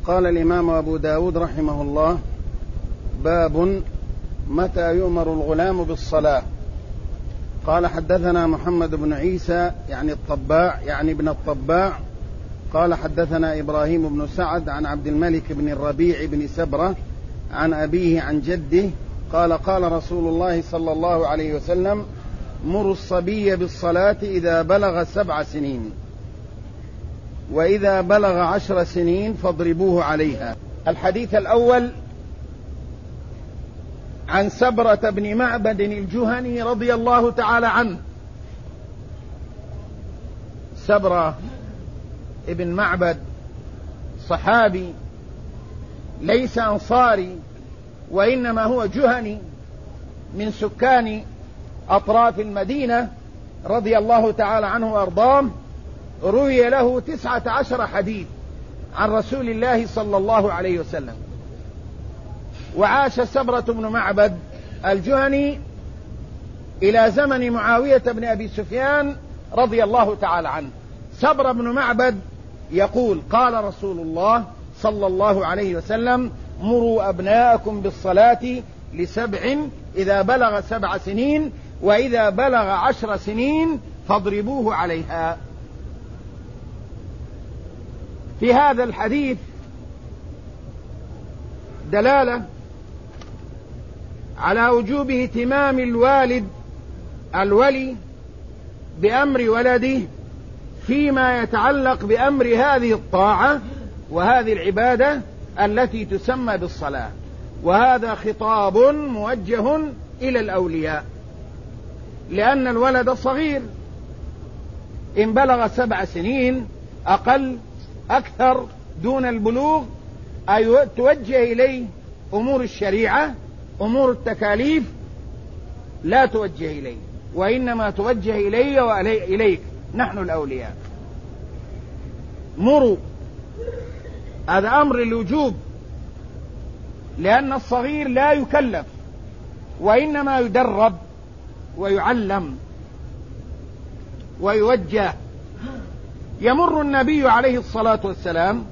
قال الإمام أبو داود رحمه الله: باب متى يؤمر الغلام بالصلاة. قال: حدثنا محمد بن عيسى يعني الطباع يعني ابن الطباع قال: حدثنا إبراهيم بن سعد عن عبد الملك بن الربيع بن سبرة عن أبيه عن جده قال: قال رسول الله صلى الله عليه وسلم: مروا الصبي بالصلاة إذا بلغ 7 سنين، وإذا بلغ 10 سنين فاضربوه عليها. الحديث الأول عن سبرة بن معبد الجهني رضي الله تعالى عنه. سبرة ابن معبد صحابي ليس أنصاري، وإنما هو جهني من سكان أطراف المدينة رضي الله تعالى عنه وأرضاه. روي له 19 حديث عن رسول الله صلى الله عليه وسلم. وعاش سبرة بن معبد الجهني إلى زمن معاوية بن أبي سفيان رضي الله تعالى عنه. سبرة بن معبد يقول: قال رسول الله صلى الله عليه وسلم: مروا أبناءكم بالصلاة ل7 إذا بلغ 7 سنين، وإذا بلغ 10 سنين فاضربوه عليها. في هذا الحديث دلالة على وجوب اهتمام الولي بأمر ولده فيما يتعلق بأمر هذه الطاعة وهذه العبادة التي تسمى بالصلاة. وهذا خطاب موجه إلى الأولياء، لأن الولد صغير، إن بلغ 7 سنين أقل أكثر دون البلوغ أي توجه إليه أمور الشريعة، أمور التكاليف لا توجه إليه، وإنما توجه إلي وإليك نحن الأولياء. مروا، هذا أمر الوجوب، لأن الصغير لا يكلف وإنما يدرب ويعلم ويوجه. يمر النبي عليه الصلاة والسلام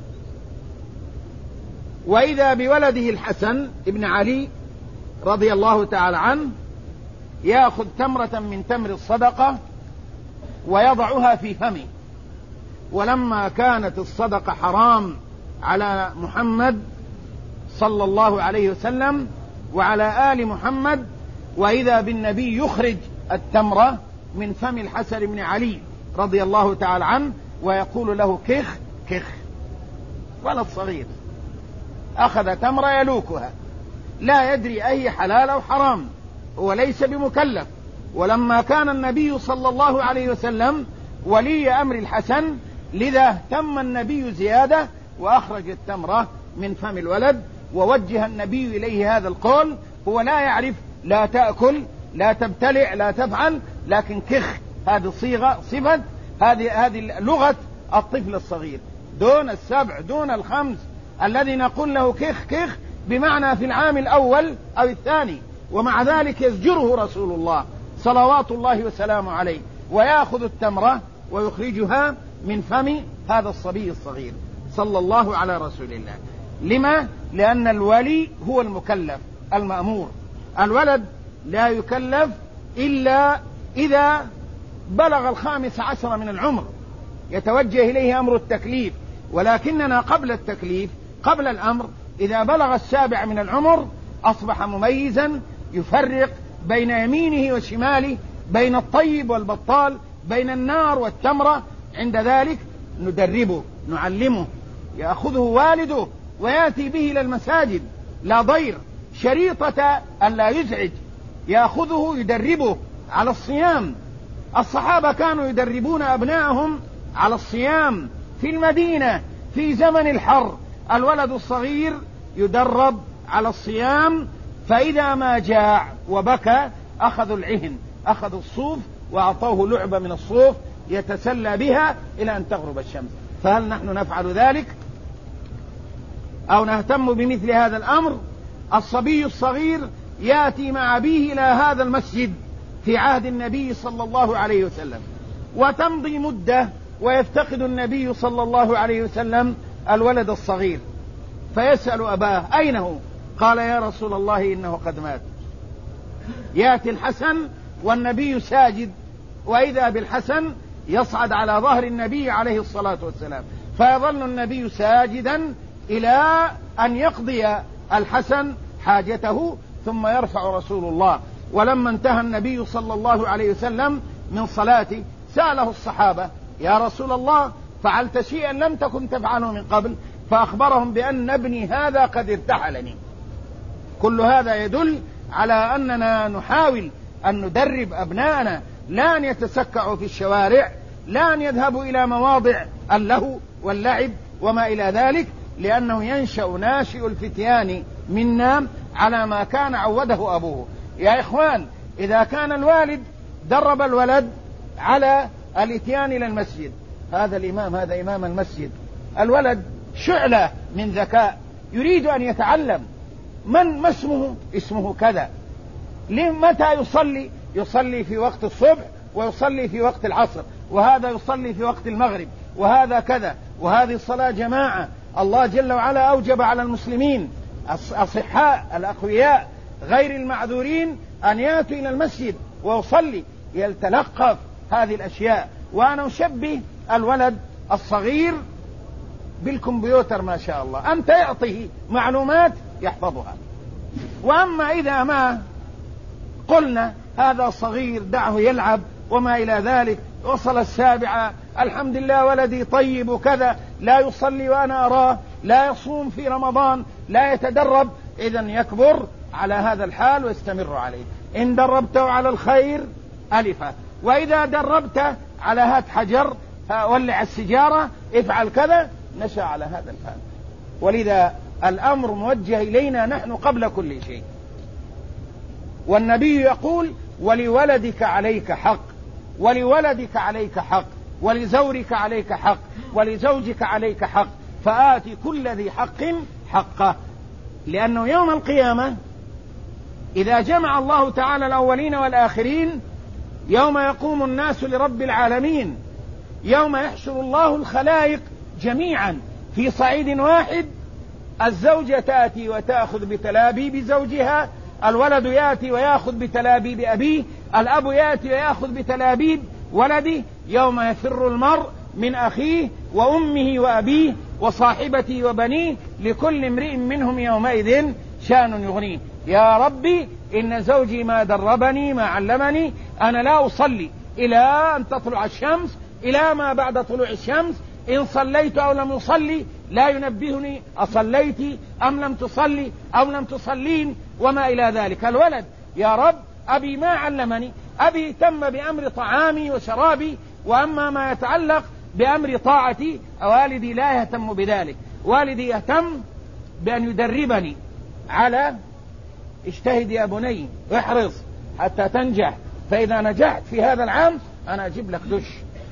وإذا بولده الحسن ابن علي رضي الله تعالى عنه يأخذ تمرة من تمر الصدقة ويضعها في فمه. ولما كانت الصدقة حرام على محمد صلى الله عليه وسلم وعلى آل محمد، وإذا بالنبي يخرج التمرة من فم الحسن بن علي رضي الله تعالى عنه ويقول له: كخ كخ. ولد صغير أخذ تمرة يلوكها، لا يدري أي حلال أو حرام، وليس بمكلف. ولما كان النبي صلى الله عليه وسلم ولي أمر الحسن، لذا اهتم النبي زيادة وأخرج التمرة من فم الولد، ووجه النبي إليه هذا القول. هو لا يعرف، لا تأكل، لا تبتلع، لا تفعل، لكن كخ هذه صفة، هذه لغة الطفل الصغير دون 7 دون 5 الذي نقول له كخ كخ بمعنى في العام الأول أو الثاني. ومع ذلك يزجره رسول الله صلوات الله وسلامه عليه ويأخذ التمرة ويخرجها من فم هذا الصبي الصغير صلى الله على رسول الله. لما؟ لأن الولي هو المكلف المأمور. الولد لا يكلف إلا إذا بلغ 15 من العمر، يتوجه إليه أمر التكليف. ولكننا قبل التكليف، قبل الأمر، إذا بلغ 7 من العمر أصبح مميزا، يفرق بين يمينه وشماله، بين الطيب والبطال، بين النار والتمرة. عند ذلك ندربه، نعلمه، يأخذه والده ويأتي به إلى المساجد لا ضير، شريطة أن لا يزعج، يأخذه يدربه على الصيام. الصحابة كانوا يدربون أبنائهم على الصيام في المدينة في زمن الحر. الولد الصغير يدرب على الصيام، فإذا ما جاع وبكى أخذوا العهن، أخذوا الصوف وأعطوه لعبة من الصوف يتسلى بها إلى أن تغرب الشمس. فهل نحن نفعل ذلك أو نهتم بمثل هذا الأمر؟ الصبي الصغير يأتي مع أبيه إلى هذا المسجد في عهد النبي صلى الله عليه وسلم، وتمضي مدة ويفتقد النبي صلى الله عليه وسلم الولد الصغير فيسأل أباه أين هو؟ قال يا رسول الله إنه قد مات. يأتي الحسن والنبي ساجد، وإذا بالحسن يصعد على ظهر النبي عليه الصلاة والسلام، فيظل النبي ساجدا إلى أن يقضي الحسن حاجته ثم يرفع رسول الله. ولما انتهى النبي صلى الله عليه وسلم من صلاته سأله الصحابة يا رسول الله فعلت شيئا لم تكن تفعله من قبل؟ فأخبرهم بأن ابني هذا قد ارتحلني. كل هذا يدل على أننا نحاول أن ندرب أبناءنا لا أن يتسكعوا في الشوارع، لا أن يذهبوا إلى مواضع اللهو واللعب وما إلى ذلك، لأنه ينشأ ناشئ الفتيان منا على ما كان عوده أبوه. يا إخوان، إذا كان الوالد درب الولد على الاتيان إلى المسجد، هذا الإمام، هذا إمام المسجد، الولد شعلة من ذكاء يريد أن يتعلم. ما اسمه؟ اسمه كذا. متى يصلي؟ يصلي في وقت الصبح ويصلي في وقت العصر، وهذا يصلي في وقت المغرب، وهذا كذا، وهذه الصلاة جماعة. الله جل وعلا أوجب على المسلمين الأصحاء الأقوياء غير المعذورين أن يأتوا إلى المسجد ويصلي، يتلقف هذه الأشياء. وأنا أشبه الولد الصغير بالكمبيوتر ما شاء الله، أنت يعطيه معلومات يحفظها. وأما إذا ما قلنا هذا صغير دعه يلعب وما إلى ذلك، وصل 7 الحمد لله ولدي طيب وكذا، لا يصلي وأنا أراه، لا يصوم في رمضان، لا يتدرب، إذن يكبر على هذا الحال ويستمر عليه. إن دربته على الخير ألفه، وإذا دربته على هات حجر ولع السجارة افعل كذا، نشأ على هذا الحال. ولذا الأمر موجه إلينا نحن قبل كل شيء. والنبي يقول ولولدك عليك حق، ولولدك عليك حق، ولزورك عليك حق، ولزوجك عليك حق، فآتي كل ذي حق حقه. لأنه يوم القيامة إذا جمع الله تعالى الأولين والآخرين، يوم يقوم الناس لرب العالمين، يوم يحشر الله الخلائق جميعا في صعيد واحد، الزوجة تأتي وتأخذ بتلابيب زوجها، الولد يأتي ويأخذ بتلابيب أبيه، الأب يأتي ويأخذ بتلابيب ولده. يوم يفر المرء من أخيه وأمه وأبيه وصاحبته وبنيه، لكل امرئ منهم يومئذ شأن يغنيه. يا ربي إن زوجي ما دربني ما علمني، أنا لا أصلي إلى أن تطلع الشمس، إلى ما بعد طلوع الشمس، إن صليت أو لم أصلي لا ينبهني أصليت أم لم تصلي أو لم تصلين وما إلى ذلك. الولد يا رب أبي ما علمني، أبي اهتم بأمر طعامي وشرابي، وأما ما يتعلق بأمر طاعتي والدي لا يهتم بذلك. والدي يهتم بأن يدربني على اجتهد يا بني واحرص حتى تنجح، فإذا نجحت في هذا العام أنا أجيب لك دش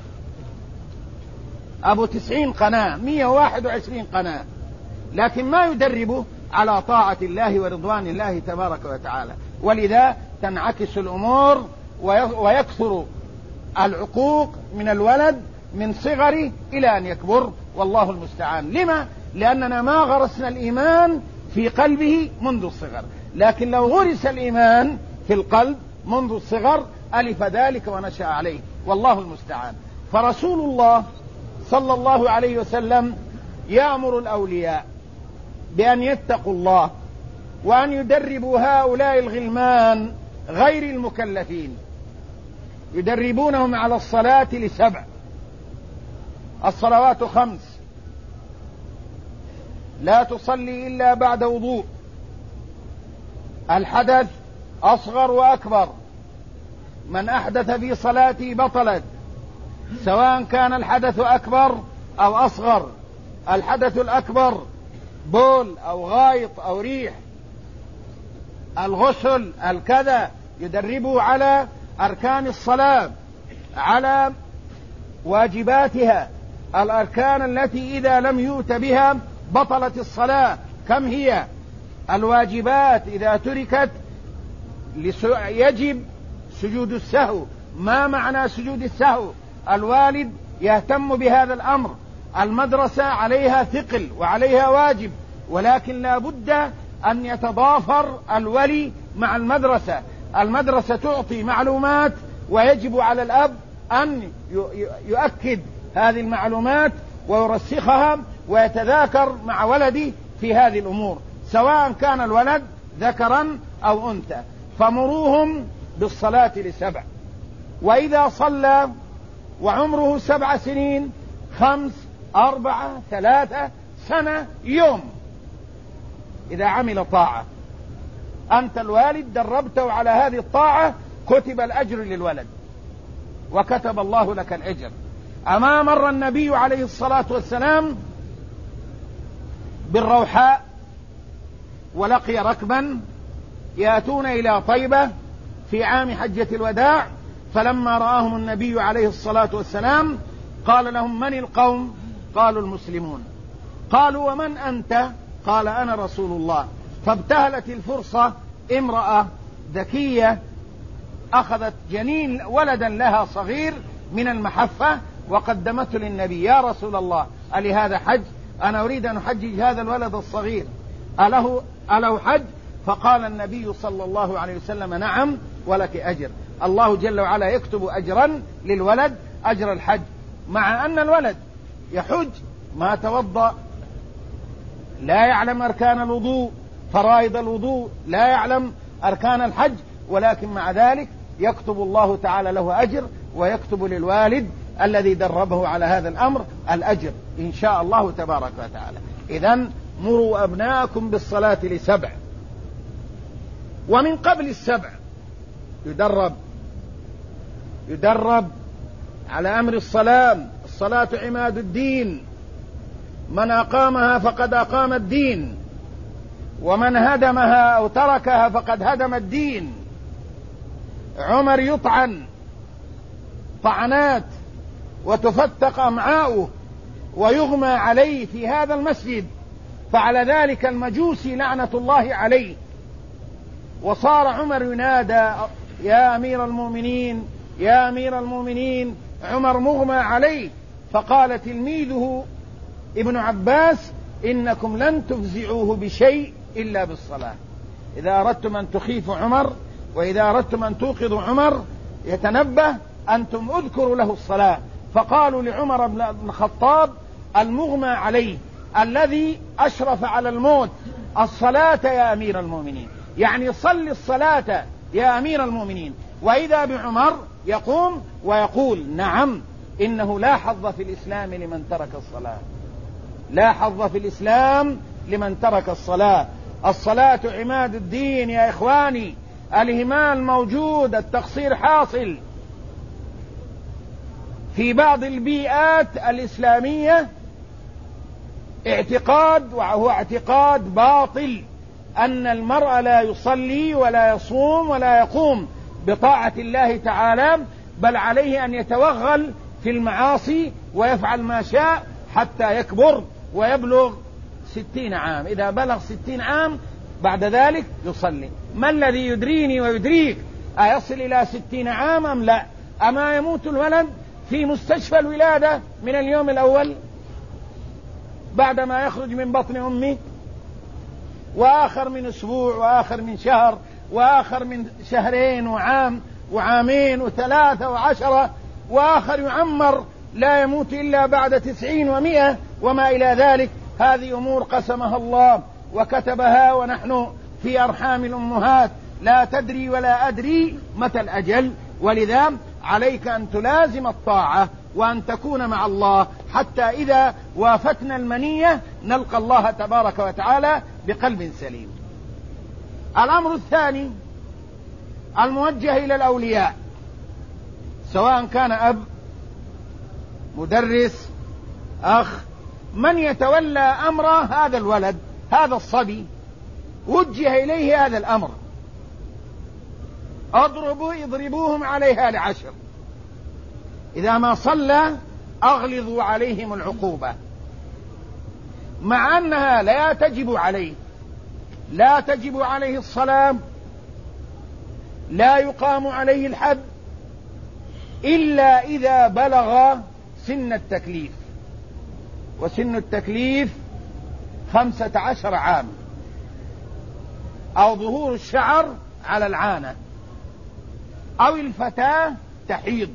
أبو 90 قناة 121 قناة، لكن ما يدربه على طاعة الله ورضوان الله تبارك وتعالى. ولذا تنعكس الأمور ويكثر العقوق من الولد من صغره إلى أن يكبر، والله المستعان. لما؟ لأننا ما غرسنا الإيمان في قلبه منذ الصغر، لكن لو غرس الإيمان في القلب منذ الصغر ألف ذلك ونشأ عليه، والله المستعان. فرسول الله صلى الله عليه وسلم يأمر الأولياء بأن يتقوا الله وأن يدربوا هؤلاء الغلمان غير المكلفين، يدربونهم على الصلاة ل7، الصلوات 5، لا تصلي إلا بعد وضوء، الحدث أصغر وأكبر، من أحدث في صلاته بطلت، سواء كان الحدث أكبر أو أصغر. الحدث الأكبر بول أو غائط أو ريح، الغسل الكذا، يدربه على أركان الصلاة، على واجباتها، الأركان التي إذا لم يؤت بها بطلت الصلاة. كم هي الواجبات إذا تركت؟ يجب سجود السهو. ما معنى سجود السهو؟ الوالد يهتم بهذا الأمر المدرسة عليها ثقل وعليها واجب، ولكن لا بد أن يتضافر الولي مع المدرسة. المدرسة تعطي معلومات، ويجب على الأب أن يؤكد هذه المعلومات ويرسخها ويتذاكر مع ولده في هذه الأمور، سواء كان الولد ذكرا أو أنثى. فمروهم بالصلاة ل7، وإذا صلى وعمره 7 سنين 5 4 3 سنة يوم، إذا عمل طاعة أنت الوالد دربته على هذه الطاعة كتب الأجر للولد وكتب الله لك الأجر. أما مر النبي عليه الصلاة والسلام بالروحاء ولقي ركبا يأتون إلى طيبة في عام حجة الوداع، فلما رآهم النبي عليه الصلاة والسلام قال لهم: من القوم؟ قالوا: المسلمون. قالوا: ومن أنت؟ قال: أنا رسول الله. فابتهلت الفرصة امرأة ذكية أخذت جنين ولدا لها صغير من المحفة وقدمته للنبي: يا رسول الله، ألي هذا حج؟ أنا أريد أن أحجج هذا الولد الصغير، أله حج؟ فقال النبي صلى الله عليه وسلم: نعم، ولك أجر. الله جل وعلا يكتب أجرا للولد أجر الحج، مع أن الولد يحج ما توضأ، لا يعلم أركان الوضوء، فرائض الوضوء، لا يعلم أركان الحج، ولكن مع ذلك يكتب الله تعالى له أجر، ويكتب للوالد الذي دربه على هذا الأمر الأجر إن شاء الله تبارك وتعالى. إذن مروا أبناءكم بالصلاة ل7، ومن قبل 7 يدرب على أمر الصلاة. الصلاة عماد الدين، من أقامها فقد أقام الدين، ومن هدمها أو تركها فقد هدم الدين. عمر يطعن طعنات وتفتق أمعاؤه ويغمى عليه في هذا المسجد، فعلى ذلك المجوسي لعنة الله عليه، وصار عمر ينادى: يا أمير المؤمنين، يا أمير المؤمنين. عمر مغمى عليه، فقال تلميذه ابن عباس: إنكم لن تفزعوه بشيء إلا بالصلاة. إذا أردتم أن تخيفوا عمر، وإذا أردتم أن توقظوا عمر يتنبه، أنتم اذكروا له الصلاة. فقالوا لعمر بن الخطاب المغمى عليه الذي أشرف على الموت: الصلاة يا أمير المؤمنين، يعني صل الصلاة يا أمير المؤمنين. وإذا بعمر يقوم ويقول: نعم، إنه لا حظ في الإسلام لمن ترك الصلاة، لا حظ في الإسلام لمن ترك الصلاة. الصلاة عماد الدين يا إخواني، الإهمال موجود، التقصير حاصل في بعض البيئات الإسلامية. اعتقاد، وهو اعتقاد باطل، أن المرء لا يصلي ولا يصوم ولا يقوم بطاعة الله تعالى، بل عليه أن يتوغل في المعاصي ويفعل ما شاء حتى يكبر ويبلغ 60 عام. إذا بلغ 60 عام بعد ذلك يصلي. ما الذي يدريني ويدريك أيصل إلى 60 عام أم لا؟ أما يموت الولد في مستشفى الولادة من اليوم الأول بعدما يخرج من بطن أمه، وآخر من أسبوع، وآخر من شهر، وآخر من 2 وعام وعامين و3 و10، وآخر يعمر لا يموت إلا بعد 90 و100 وما إلى ذلك. هذه أمور قسمها الله وكتبها، ونحن في أرحام الأمهات لا تدري ولا أدري متى الأجل. ولذا عليك أن تلازم الطاعة وأن تكون مع الله، حتى إذا وافتنا المنية نلقى الله تبارك وتعالى بقلب سليم. الأمر الثاني الموجه إلى الأولياء، سواء كان أب، مدرس، أخ، من يتولى أمر هذا الولد، هذا الصبي وجه إليه هذا الأمر: اضربوهم عليها ل10، إذا ما صلى أغلظوا عليهم العقوبة، مع أنها لا تجب عليه، لا تجب عليه الصلاة، لا يقام عليه الحد إلا إذا بلغ سن التكليف. وسن التكليف 15 عام، أو ظهور الشعر على العانة، أو الفتاة تحيض.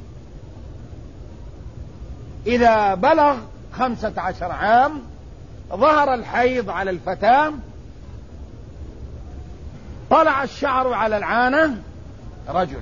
إذا بلغ 15 عام ظهر الحيض على الفتاة، طلع الشعر على العانة، رجل،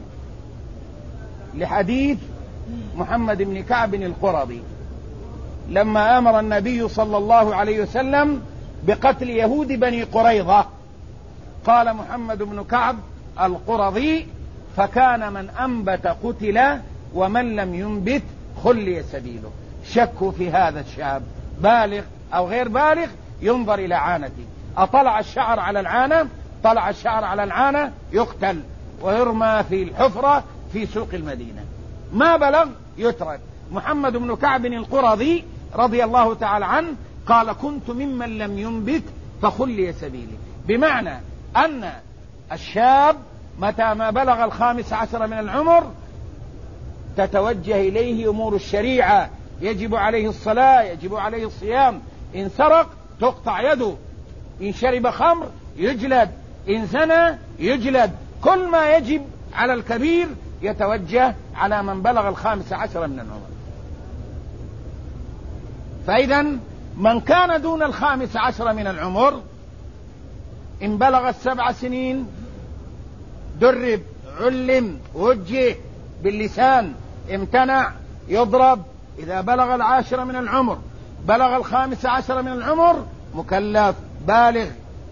لحديث محمد بن كعب القرظي لما أمر النبي صلى الله عليه وسلم بقتل يهود بني قريظة، قال محمد بن كعب القرظي: فكان من أنبت قتل ومن لم ينبت خلي سبيله. شكوا في هذا الشاب بالغ أو غير بالغ، ينظر إلى عانته. أطلع الشعر على العانة، طلع الشعر على العانة، يقتل ويرمى في الحفرة في سوق المدينة. ما بلغ يترك. محمد بن كعب القرظي رضي الله تعالى عنه قال: كنت ممن لم ينبت فخلي سبيلي، بمعنى أن الشاب متى ما بلغ 15 من العمر تتوجه إليه أمور الشريعة، يجب عليه الصلاة، يجب عليه الصيام، إن سرق تقطع يده، إن شرب خمر يجلد، إن زنى يجلد. كل ما يجب على الكبير يتوجه على من بلغ 15 من العمر. فإذا من كان دون 15 من العمر إن بلغ 7 سنين درب، علم، وجه باللسان، امتنع، يضرب. إذا بلغ 10 من العمر، بلغ 15 من العمر، مكلف بالغ،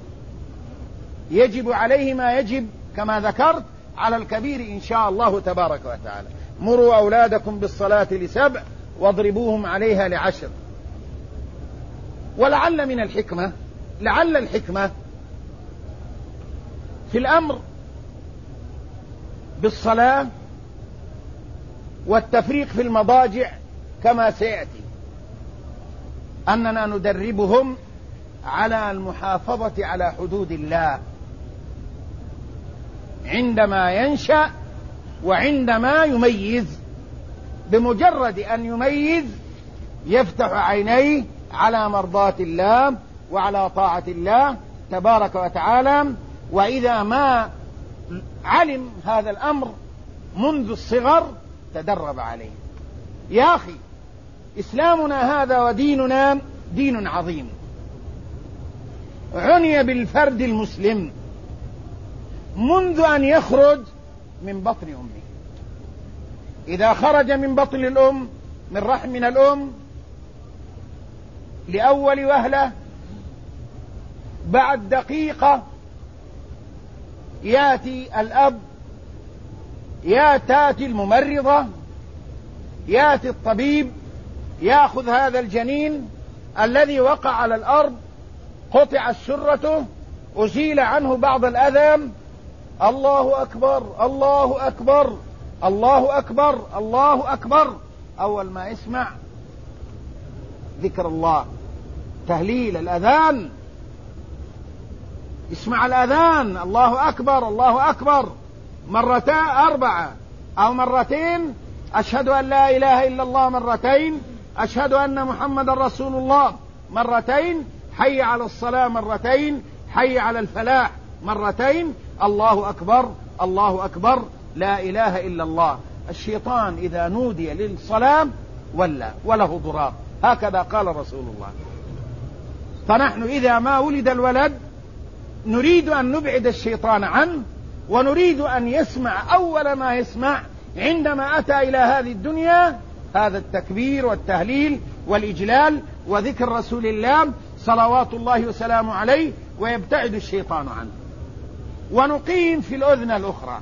يجب عليه ما يجب كما ذكرت على الكبير إن شاء الله تبارك وتعالى. مروا أولادكم بالصلاة ل7 واضربوهم عليها ل10. ولعل من الحكمة، لعل الحكمة في الأمر بالصلاة والتفريق في المضاجع كما سيأتي أننا ندربهم على المحافظة على حدود الله عندما ينشأ وعندما يميز. بمجرد أن يميز يفتح عينيه على مرضاة الله وعلى طاعة الله تبارك وتعالى. وإذا ما علم هذا الأمر منذ الصغر تدرب عليه. يا أخي، إسلامنا هذا وديننا دين عظيم، عني بالفرد المسلم منذ أن يخرج من بطن أمه. إذا خرج من بطن الأم، من رحم من الأم، لأول وهلة بعد دقيقة يأتي الأب، تأتي الممرضة، يأتي الطبيب، يأخذ هذا الجنين الذي وقع على الأرض، قطع السرة، أزيل عنه بعض الأذى. الله أكبر، الله أكبر، الله أكبر، الله أكبر. أول ما يسمع ذكر الله، تهليل الأذان، اسمع الأذان، الله أكبر، الله أكبر، مرتين 4 أو مرتين، أشهد أن لا إله إلا الله مرتين، أشهد أن محمد رسول الله مرتين، حي على الصلاة مرتين، حي على الفلاح مرتين، الله أكبر، الله أكبر، لا إله إلا الله. الشيطان إذا نودي للصلاة وله ضراب، هكذا قال رسول الله. فنحن إذا ما ولد الولد نريد أن نبعد الشيطان عنه، ونريد أن يسمع أول ما يسمع عندما أتى إلى هذه الدنيا هذا التكبير والتهليل والإجلال وذكر رسول الله صلوات الله وسلامه عليه، ويبتعد الشيطان عنه. ونقيم في الأذن الأخرى،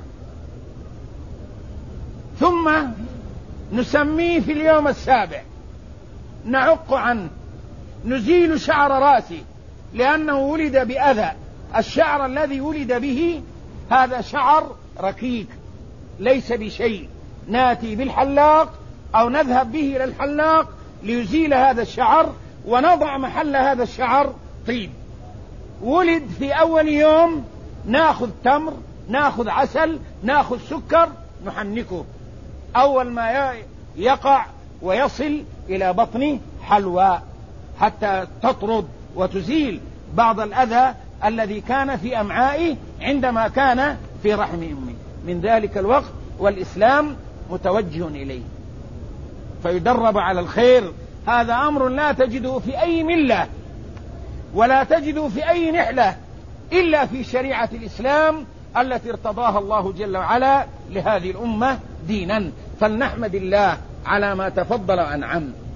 ثم نسميه في اليوم 7، نعق عنه، نزيل شعر رأسه لأنه ولد بأذى. الشعر الذي ولد به هذا شعر ركيك ليس بشيء، ناتي بالحلاق أو نذهب به إلى الحلاق ليزيل هذا الشعر ونضع محل هذا الشعر طيب. ولد في أول يوم ناخذ تمر، ناخذ عسل، ناخذ سكر، نحنكه. أول ما يقع ويصل إلى بطنه حلوى، حتى تطرد وتزيل بعض الأذى الذي كان في أمعائه عندما كان في رحم أمه من ذلك الوقت، والإسلام متوجه إليه فيدرب على الخير. هذا أمر لا تجده في أي ملة ولا تجده في أي نحلة إلا في شريعة الإسلام التي ارتضاها الله جل وعلا لهذه الأمة دينا. فلنحمد الله على ما تفضل وأنعم.